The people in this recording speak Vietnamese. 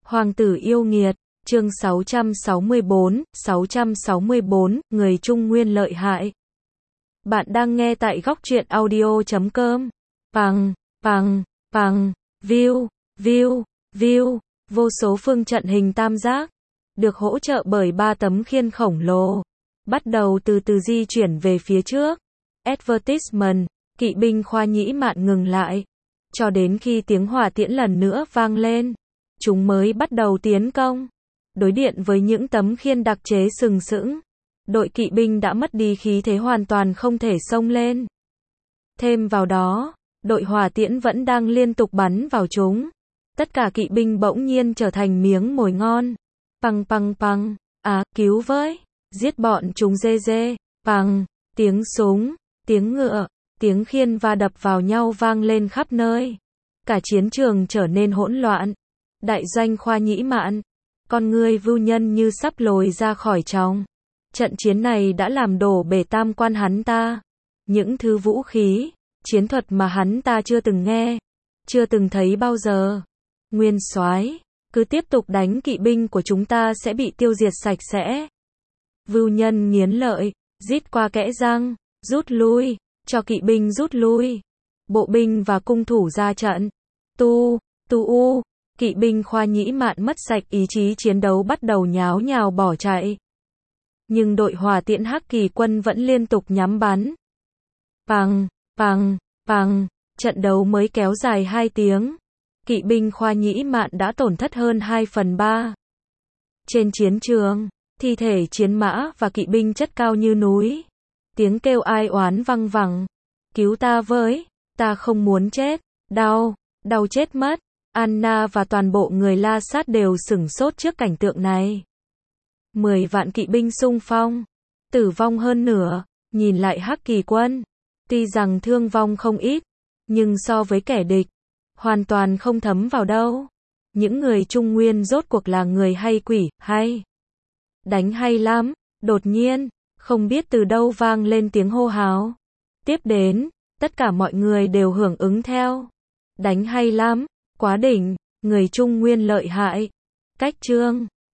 Hoàng tử yêu nghiệt, chương 664, người Trung Nguyên lợi hại. Bạn đang nghe tại góc truyện audio.com. View, vô số phương trận hình tam giác, được hỗ trợ bởi 3 tấm khiên khổng lồ, bắt đầu từ từ di chuyển về phía trước. Advertisement, kỵ binh Khoa Nhĩ Mạn ngừng lại, cho đến khi tiếng hỏa tiễn lần nữa vang lên, chúng mới bắt đầu tiến công. Đối điện với những tấm khiên đặc chế sừng sững, đội kỵ binh đã mất đi khí thế, hoàn toàn không thể xông lên. Thêm vào đó, đội hỏa tiễn vẫn đang liên tục bắn vào chúng. Tất cả kỵ binh bỗng nhiên trở thành miếng mồi ngon. Păng, cứu với, giết bọn chúng dê. Tiếng súng, tiếng ngựa, tiếng khiên va đập vào nhau vang lên khắp nơi. Cả chiến trường trở nên hỗn loạn. Đại doanh Khoa Nhĩ Mạn, con người Vưu Nhân như sắp lồi ra khỏi tròng. Trận chiến này đã làm đổ bể tam quan hắn ta. Những thứ vũ khí, chiến thuật mà hắn ta chưa từng nghe, chưa từng thấy bao giờ. Nguyên soái, cứ tiếp tục đánh, kỵ binh của chúng ta sẽ bị tiêu diệt sạch sẽ. Vưu Nhân nghiến lợi, rít qua kẽ răng, rút lui, cho kỵ binh rút lui. Bộ binh và cung thủ ra trận. Kỵ binh Khoa Nhĩ Mạn mất sạch ý chí chiến đấu, bắt đầu nháo nhào bỏ chạy. Nhưng đội hỏa tiễn Hắc Kỳ quân vẫn liên tục nhắm bắn. Trận đấu mới kéo dài 2 tiếng. Kỵ binh Khoa Nhĩ Mạn đã tổn thất hơn 2/3. Trên chiến trường, thi thể chiến mã và kỵ binh chất cao như núi. Tiếng kêu ai oán văng vẳng. Cứu ta với, ta không muốn chết, đau chết mất. Anna và toàn bộ người La Sát đều sửng sốt trước cảnh tượng này. 10 vạn kỵ binh xung phong, tử vong hơn nửa. Nhìn lại Hắc Kỳ quân, tuy rằng thương vong không ít, nhưng so với kẻ địch, hoàn toàn không thấm vào đâu. Những người Trung Nguyên rốt cuộc là người hay quỷ, hay đánh hay lắm. Đột nhiên, không biết từ đâu vang lên tiếng hô hào. Tiếp đến, tất cả mọi người đều hưởng ứng theo. Đánh hay lắm, quá đỉnh, người Trung Nguyên lợi hại. Cách chương